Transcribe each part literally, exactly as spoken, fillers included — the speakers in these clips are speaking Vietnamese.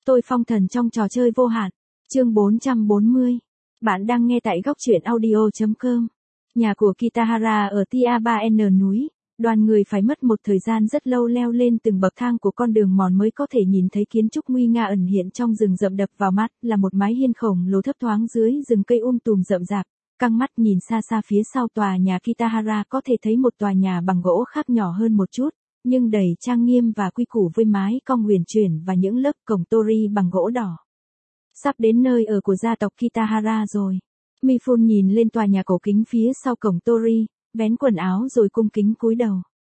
tôi phong thần trong trò chơi vô hạn. Chương bốn trăm bốn mươi. Bạn đang nghe tại góc truyện audio chấm com. Nhà của Kitahara ở Tia ba N núi, đoàn người phải mất một thời gian rất lâu leo lên từng bậc thang của con đường mòn mới có thể nhìn thấy kiến trúc nguy nga ẩn hiện trong rừng rậm. Đập vào mắt là một mái hiên khổng lồ thấp thoáng dưới rừng cây um tùm rậm rạp. Căng mắt nhìn xa xa phía sau tòa nhà Kitahara có thể thấy một tòa nhà bằng gỗ khác nhỏ hơn một chút, nhưng đầy trang nghiêm và quy củ với mái cong huyền chuyển và những lớp cổng tori bằng gỗ đỏ. Sắp đến nơi ở của gia tộc Kitahara rồi. Mifune nhìn lên tòa nhà cổ kính phía sau cổng tori, vén quần áo rồi cung kính cúi đầu.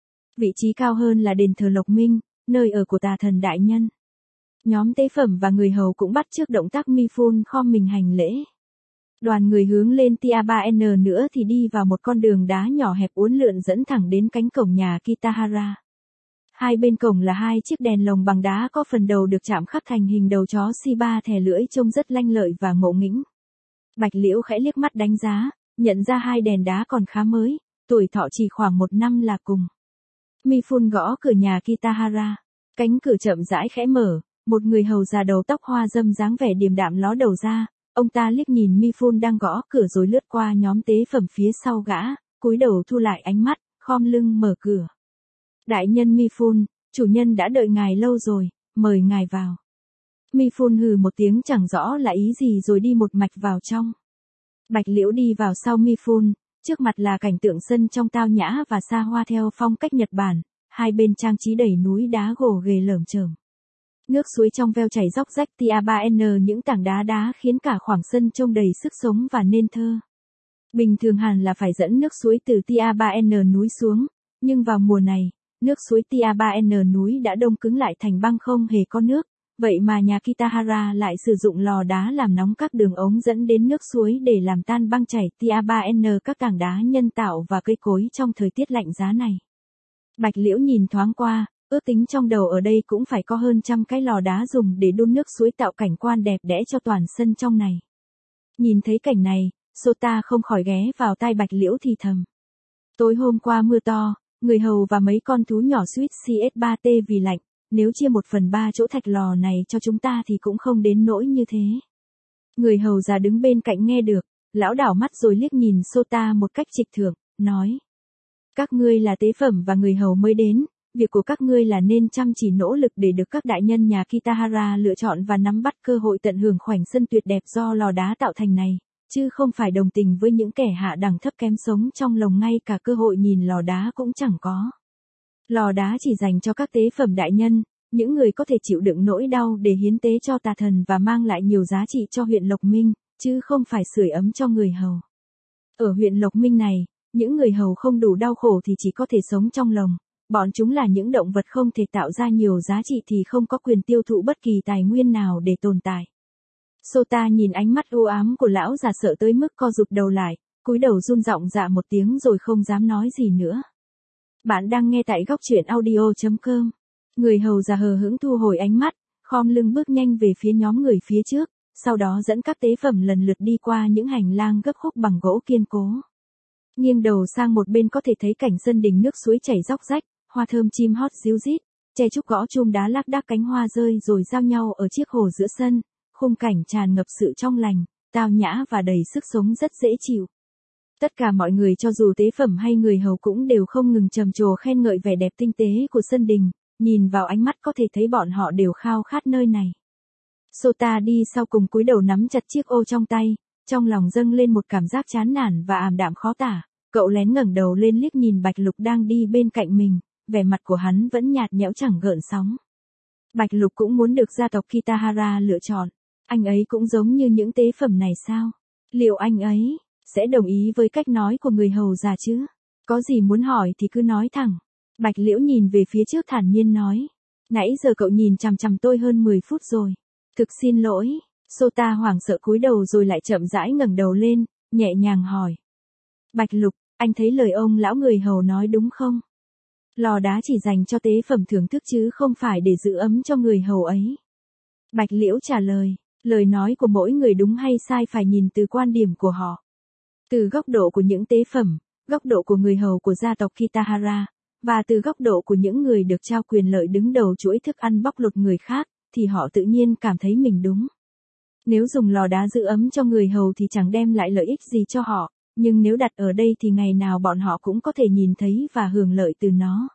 Vị trí cao hơn là đền thờ Lộc Minh, nơi ở của tà thần đại nhân. Nhóm tế phẩm và người hầu cũng bắt chước động tác Mifune khom mình hành lễ. Đoàn người hướng lên Tia ba N nữa thì đi vào một con đường đá nhỏ hẹp uốn lượn dẫn thẳng đến cánh cổng nhà Kitahara. Hai bên cổng là hai chiếc đèn lồng bằng đá có phần đầu được chạm khắc thành hình đầu chó Shiba thè lưỡi trông rất lanh lợi và ngộ nghĩnh. Bạch Liễu khẽ liếc mắt đánh giá, nhận ra hai đèn đá còn khá mới, tuổi thọ chỉ khoảng một năm là cùng. Mifune gõ cửa nhà Kitahara. Cánh cửa chậm rãi khẽ mở, một người hầu già đầu tóc hoa râm dáng vẻ điềm đạm ló đầu ra. Ông ta liếc nhìn Mifune đang gõ cửa rồi lướt qua nhóm tế phẩm phía sau gã, cúi đầu thu lại ánh mắt, khom lưng mở cửa. Đại nhân Mifune, chủ nhân đã đợi ngài lâu rồi, mời ngài vào. Mifune hừ một tiếng chẳng rõ là ý gì rồi đi một mạch vào trong. Bạch Liễu đi vào sau Mifune, trước mặt là cảnh tượng sân trong tao nhã và xa hoa theo phong cách Nhật Bản, hai bên trang trí đầy núi đá gồ ghề lởm chởm. Nước suối trong veo chảy róc rách Tia ba N, những tảng đá đá khiến cả khoảng sân trông đầy sức sống và nên thơ. Bình thường hẳn là phải dẫn nước suối từ Tia ba N núi xuống, nhưng vào mùa này, nước suối Tia ba N núi đã đông cứng lại thành băng không hề có nước, vậy mà nhà Kitahara lại sử dụng lò đá làm nóng các đường ống dẫn đến nước suối để làm tan băng chảy Tia ba N, các tảng đá nhân tạo và cây cối trong thời tiết lạnh giá này. Bạch Liễu nhìn thoáng qua, ước tính trong đầu ở đây cũng phải có hơn trăm cái lò đá dùng để đun nước suối tạo cảnh quan đẹp đẽ cho toàn sân trong này. Nhìn thấy cảnh này, Sota không khỏi ghé vào tai Bạch Liễu thì thầm. Tối hôm qua mưa to, người hầu và mấy con thú nhỏ suýt C S ba T vì lạnh, nếu chia một phần ba chỗ thạch lò này cho chúng ta thì cũng không đến nỗi như thế. Người hầu già đứng bên cạnh nghe được, lão đảo mắt rồi liếc nhìn Sota một cách trịch thượng, nói. Các ngươi là tế phẩm và người hầu mới đến, việc của các ngươi là nên chăm chỉ nỗ lực để được các đại nhân nhà Kitahara lựa chọn và nắm bắt cơ hội tận hưởng khoảnh sân tuyệt đẹp do lò đá tạo thành này, chứ không phải đồng tình với những kẻ hạ đẳng thấp kém sống trong lồng ngay cả cơ hội nhìn lò đá cũng chẳng có. Lò đá chỉ dành cho các tế phẩm đại nhân, những người có thể chịu đựng nỗi đau để hiến tế cho tà thần và mang lại nhiều giá trị cho huyện Lộc Minh, chứ không phải sưởi ấm cho người hầu. Ở huyện Lộc Minh này, những người hầu không đủ đau khổ thì chỉ có thể sống trong lồng. Bọn chúng là những động vật không thể tạo ra nhiều giá trị thì không có quyền tiêu thụ bất kỳ tài nguyên nào để tồn tại. Sota nhìn ánh mắt u ám của lão già sợ tới mức co rụt đầu lại, cúi đầu run giọng dạ một tiếng rồi không dám nói gì nữa. Bạn đang nghe tại góc truyện audio chấm com. Người hầu già hờ hững thu hồi ánh mắt, khom lưng bước nhanh về phía nhóm người phía trước, sau đó dẫn các tế phẩm lần lượt đi qua những hành lang gấp khúc bằng gỗ kiên cố. Nghiêng đầu sang một bên có thể thấy cảnh sân đình nước suối chảy róc rách, hoa thơm chim hót ríu rít, tre trúc gõ chum đá lác đác cánh hoa rơi rồi giao nhau ở chiếc hồ giữa sân, khung cảnh tràn ngập sự trong lành, tao nhã và đầy sức sống rất dễ chịu. Tất cả mọi người cho dù tế phẩm hay người hầu cũng đều không ngừng trầm trồ khen ngợi vẻ đẹp tinh tế của sân đình, nhìn vào ánh mắt có thể thấy bọn họ đều khao khát nơi này. Sota đi sau cùng cúi đầu nắm chặt chiếc ô trong tay, trong lòng dâng lên một cảm giác chán nản và ảm đạm khó tả. Cậu lén ngẩng đầu lên liếc nhìn Bạch Lục đang đi bên cạnh mình, vẻ mặt của hắn vẫn nhạt nhẽo chẳng gợn sóng. Bạch Lục cũng muốn được gia tộc Kitahara lựa chọn. Anh ấy cũng giống như những tế phẩm này sao? Liệu anh ấy sẽ đồng ý với cách nói của người hầu già chứ? Có gì muốn hỏi thì cứ nói thẳng. Bạch Liễu nhìn về phía trước thản nhiên nói. Nãy giờ cậu nhìn chằm chằm tôi hơn mười phút rồi. Thực xin lỗi. Sota hoảng sợ cúi đầu rồi lại chậm rãi ngẩng đầu lên, nhẹ nhàng hỏi. Bạch Lục, anh thấy lời ông lão người hầu nói đúng không? Lò đá chỉ dành cho tế phẩm thưởng thức chứ không phải để giữ ấm cho người hầu ấy. Bạch Liễu trả lời, lời nói của mỗi người đúng hay sai phải nhìn từ quan điểm của họ. Từ góc độ của những tế phẩm, góc độ của người hầu của gia tộc Kitahara, và từ góc độ của những người được trao quyền lợi đứng đầu chuỗi thức ăn bóc lột người khác, thì họ tự nhiên cảm thấy mình đúng. Nếu dùng lò đá giữ ấm cho người hầu thì chẳng đem lại lợi ích gì cho họ, nhưng nếu đặt ở đây thì ngày nào bọn họ cũng có thể nhìn thấy và hưởng lợi từ nó.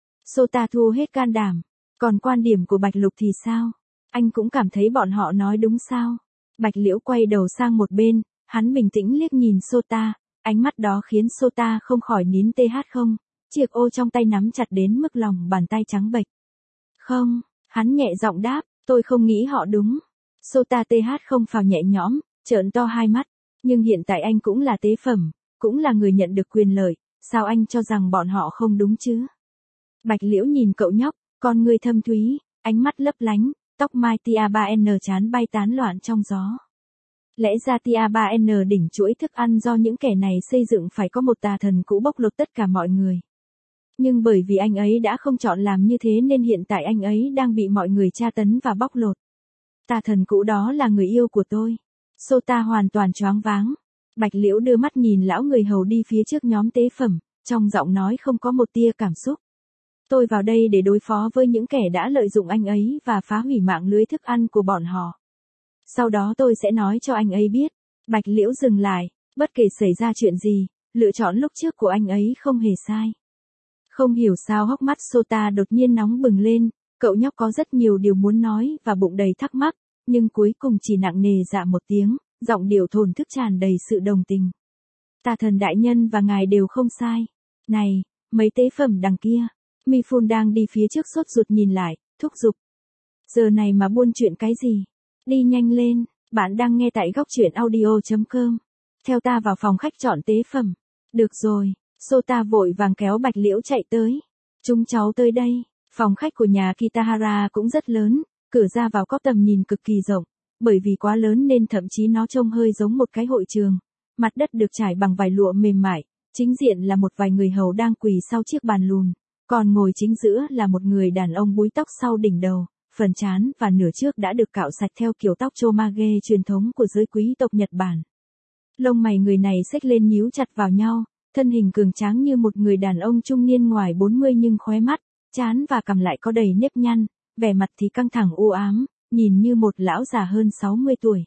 Sota thu hết can đảm. Còn quan điểm của Bạch Lục thì sao? Anh cũng cảm thấy bọn họ nói đúng sao? Bạch Liễu quay đầu sang một bên, hắn bình tĩnh liếc nhìn Sota, ánh mắt đó khiến Sota không khỏi nín tê hát không, chiếc ô trong tay nắm chặt đến mức lòng bàn tay trắng bệch. Không, hắn nhẹ giọng đáp, tôi không nghĩ họ đúng. Sota tê hát không phào nhẹ nhõm, trợn to hai mắt, nhưng hiện tại anh cũng là tế phẩm, cũng là người nhận được quyền lợi, sao anh cho rằng bọn họ không đúng chứ? Bạch Liễu nhìn cậu nhóc, con ngươi thâm thúy, ánh mắt lấp lánh, tóc mai tia ba N chán bay tán loạn trong gió. Lẽ ra tia ba N đỉnh chuỗi thức ăn do những kẻ này xây dựng phải có một tà thần cũ bóc lột tất cả mọi người. Nhưng bởi vì anh ấy đã không chọn làm như thế nên hiện tại anh ấy đang bị mọi người tra tấn và bóc lột. Tà thần cũ đó là người yêu của tôi. Sota hoàn toàn choáng váng. Bạch Liễu đưa mắt nhìn lão người hầu đi phía trước nhóm tế phẩm, trong giọng nói không có một tia cảm xúc. Tôi vào đây để đối phó với những kẻ đã lợi dụng anh ấy và phá hủy mạng lưới thức ăn của bọn họ. Sau đó tôi sẽ nói cho anh ấy biết. Bạch Liễu dừng lại, bất kể xảy ra chuyện gì, lựa chọn lúc trước của anh ấy không hề sai. Không hiểu sao hốc mắt Sota đột nhiên nóng bừng lên, cậu nhóc có rất nhiều điều muốn nói và bụng đầy thắc mắc, nhưng cuối cùng chỉ nặng nề dạ một tiếng, giọng điệu thổn thức tràn đầy sự đồng tình. Tà thần đại nhân và ngài đều không sai. Này, mấy tế phẩm đằng kia. Mifun đang đi phía trước sốt ruột nhìn lại, thúc giục. Giờ này mà buôn chuyện cái gì? Đi nhanh lên, bạn đang nghe tại góc truyện audio chấm com. Theo ta vào phòng khách chọn tế phẩm. Được rồi, Sota vội vàng kéo Bạch Liễu chạy tới. Chúng cháu tới đây. Phòng khách của nhà Kitahara cũng rất lớn, cửa ra vào có tầm nhìn cực kỳ rộng, bởi vì quá lớn nên thậm chí nó trông hơi giống một cái hội trường. Mặt đất được trải bằng vải lụa mềm mại, chính diện là một vài người hầu đang quỳ sau chiếc bàn lùn, còn ngồi chính giữa là một người đàn ông búi tóc sau đỉnh đầu, phần trán và nửa trước đã được cạo sạch theo kiểu tóc chomage truyền thống của giới quý tộc Nhật Bản. Lông mày người này xếch lên nhíu chặt vào nhau, thân hình cường tráng như một người đàn ông trung niên ngoài bốn mươi nhưng khóe mắt, trán và cằm lại có đầy nếp nhăn, vẻ mặt thì căng thẳng u ám, nhìn như một lão già hơn sáu mươi tuổi.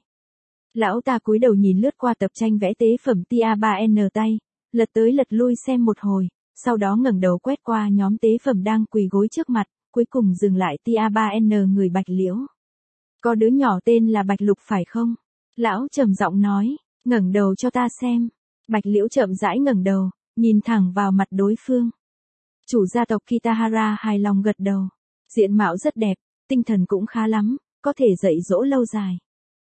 Lão ta cúi đầu nhìn lướt qua tập tranh vẽ tế phẩm tia ba N tay, lật tới lật lui xem một hồi, sau đó ngẩng đầu quét qua nhóm tế phẩm đang quỳ gối trước mặt, cuối cùng dừng lại tia ba N người Bạch Liễu. Có đứa nhỏ tên là Bạch Lục phải không? Lão trầm giọng nói, ngẩng đầu cho ta xem. Bạch Liễu chậm rãi ngẩng đầu, nhìn thẳng vào mặt đối phương. Chủ gia tộc Kitahara hài lòng gật đầu. Diện mạo rất đẹp, tinh thần cũng khá lắm, có thể dạy dỗ lâu dài.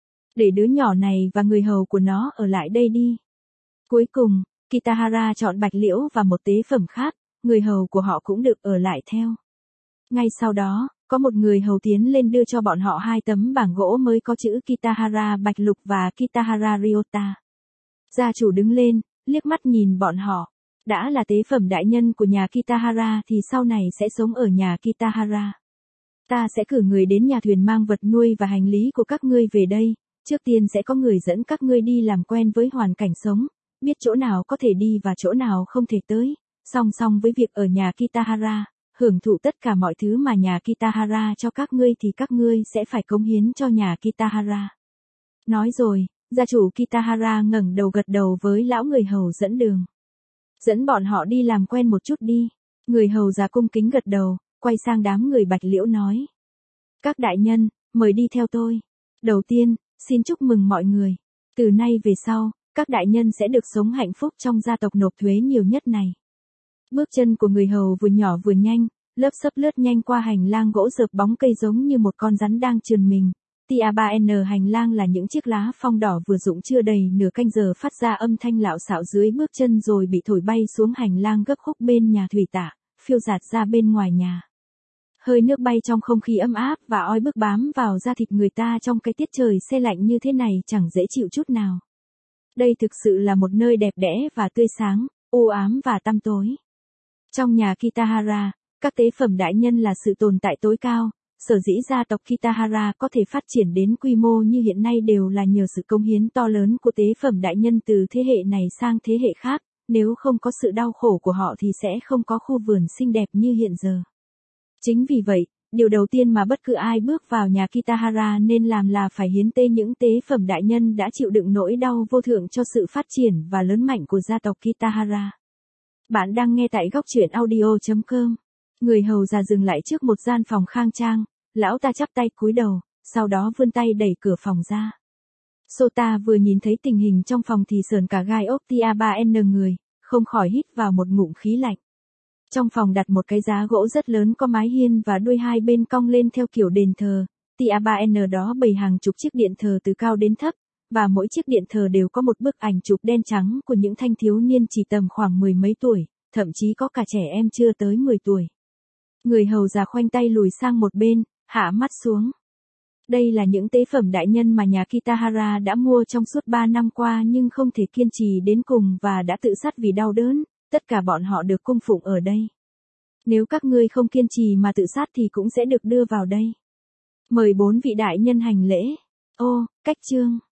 Để đứa nhỏ này và người hầu của nó ở lại đây đi. Cuối cùng, Kitahara chọn Bạch Liễu và một tế phẩm khác, người hầu của họ cũng được ở lại theo. Ngay sau đó, có một người hầu tiến lên đưa cho bọn họ hai tấm bảng gỗ mới có chữ Kitahara Bạch Lục và Kitahara Ryota. Gia chủ đứng lên, liếc mắt nhìn bọn họ. Đã là tế phẩm đại nhân của nhà Kitahara thì sau này sẽ sống ở nhà Kitahara. Ta sẽ cử người đến nhà thuyền mang vật nuôi và hành lý của các ngươi về đây, trước tiên sẽ có người dẫn các ngươi đi làm quen với hoàn cảnh sống, biết chỗ nào có thể đi và chỗ nào không thể tới, song song với việc ở nhà Kitahara, hưởng thụ tất cả mọi thứ mà nhà Kitahara cho các ngươi thì các ngươi sẽ phải cống hiến cho nhà Kitahara. Nói rồi, gia chủ Kitahara ngẩng đầu gật đầu với lão người hầu dẫn đường. Dẫn bọn họ đi làm quen một chút đi. Người hầu già cung kính gật đầu, quay sang đám người Bạch Liễu nói. Các đại nhân, mời đi theo tôi. Đầu tiên, xin chúc mừng mọi người. Từ nay về sau, các đại nhân sẽ được sống hạnh phúc trong gia tộc nộp thuế nhiều nhất này. Bước chân của người hầu vừa nhỏ vừa nhanh, lớp xấp lướt nhanh qua hành lang gỗ rợp bóng cây giống như một con rắn đang trườn mình. tia ba N hành lang là những chiếc lá phong đỏ vừa rụng chưa đầy nửa canh giờ phát ra âm thanh lạo xạo dưới bước chân rồi bị thổi bay xuống hành lang gấp khúc bên nhà thủy tạ, phiêu dạt ra bên ngoài nhà. Hơi nước bay trong không khí ấm áp và oi bức bám vào da thịt người ta trong cái tiết trời se lạnh như thế này chẳng dễ chịu chút nào. Đây thực sự là một nơi đẹp đẽ và tươi sáng, u ám và tăm tối. Trong nhà Kitahara, các tế phẩm đại nhân là sự tồn tại tối cao. Sở dĩ gia tộc Kitahara có thể phát triển đến quy mô như hiện nay đều là nhờ sự công hiến to lớn của tế phẩm đại nhân từ thế hệ này sang thế hệ khác, nếu không có sự đau khổ của họ thì sẽ không có khu vườn xinh đẹp như hiện giờ. Chính vì vậy, Điều đầu tiên mà bất cứ ai bước vào nhà Kitahara nên làm là phải hiến tế những tế phẩm đại nhân đã chịu đựng nỗi đau vô thượng cho sự phát triển và lớn mạnh của gia tộc Kitahara. Bạn đang nghe tại góc truyện audio chấm com. Người hầu già dừng lại trước một gian phòng khang trang, lão ta chắp tay cúi đầu, sau đó vươn tay đẩy cửa phòng ra. Sota vừa nhìn thấy tình hình trong phòng thì sờn cả gai ốc tia ba N người, không khỏi hít vào một ngụm khí lạnh. Trong phòng đặt một cái giá gỗ rất lớn có mái hiên và đuôi hai bên cong lên theo kiểu đền thờ, tia ba N đó bày hàng chục chiếc điện thờ từ cao đến thấp, và mỗi chiếc điện thờ đều có một bức ảnh chụp đen trắng của những thanh thiếu niên chỉ tầm khoảng mười mấy tuổi, thậm chí có cả trẻ em chưa tới mười tuổi. Người hầu già khoanh tay lùi sang một bên, hạ mắt xuống. Đây là những tế phẩm đại nhân mà nhà Kitahara đã mua trong suốt ba năm qua nhưng không thể kiên trì đến cùng và đã tự sát vì đau đớn, tất cả bọn họ được cung phụng ở đây. Nếu các ngươi không kiên trì mà tự sát thì cũng sẽ được đưa vào đây. Mời bốn vị đại nhân hành lễ. Ô, cách chương.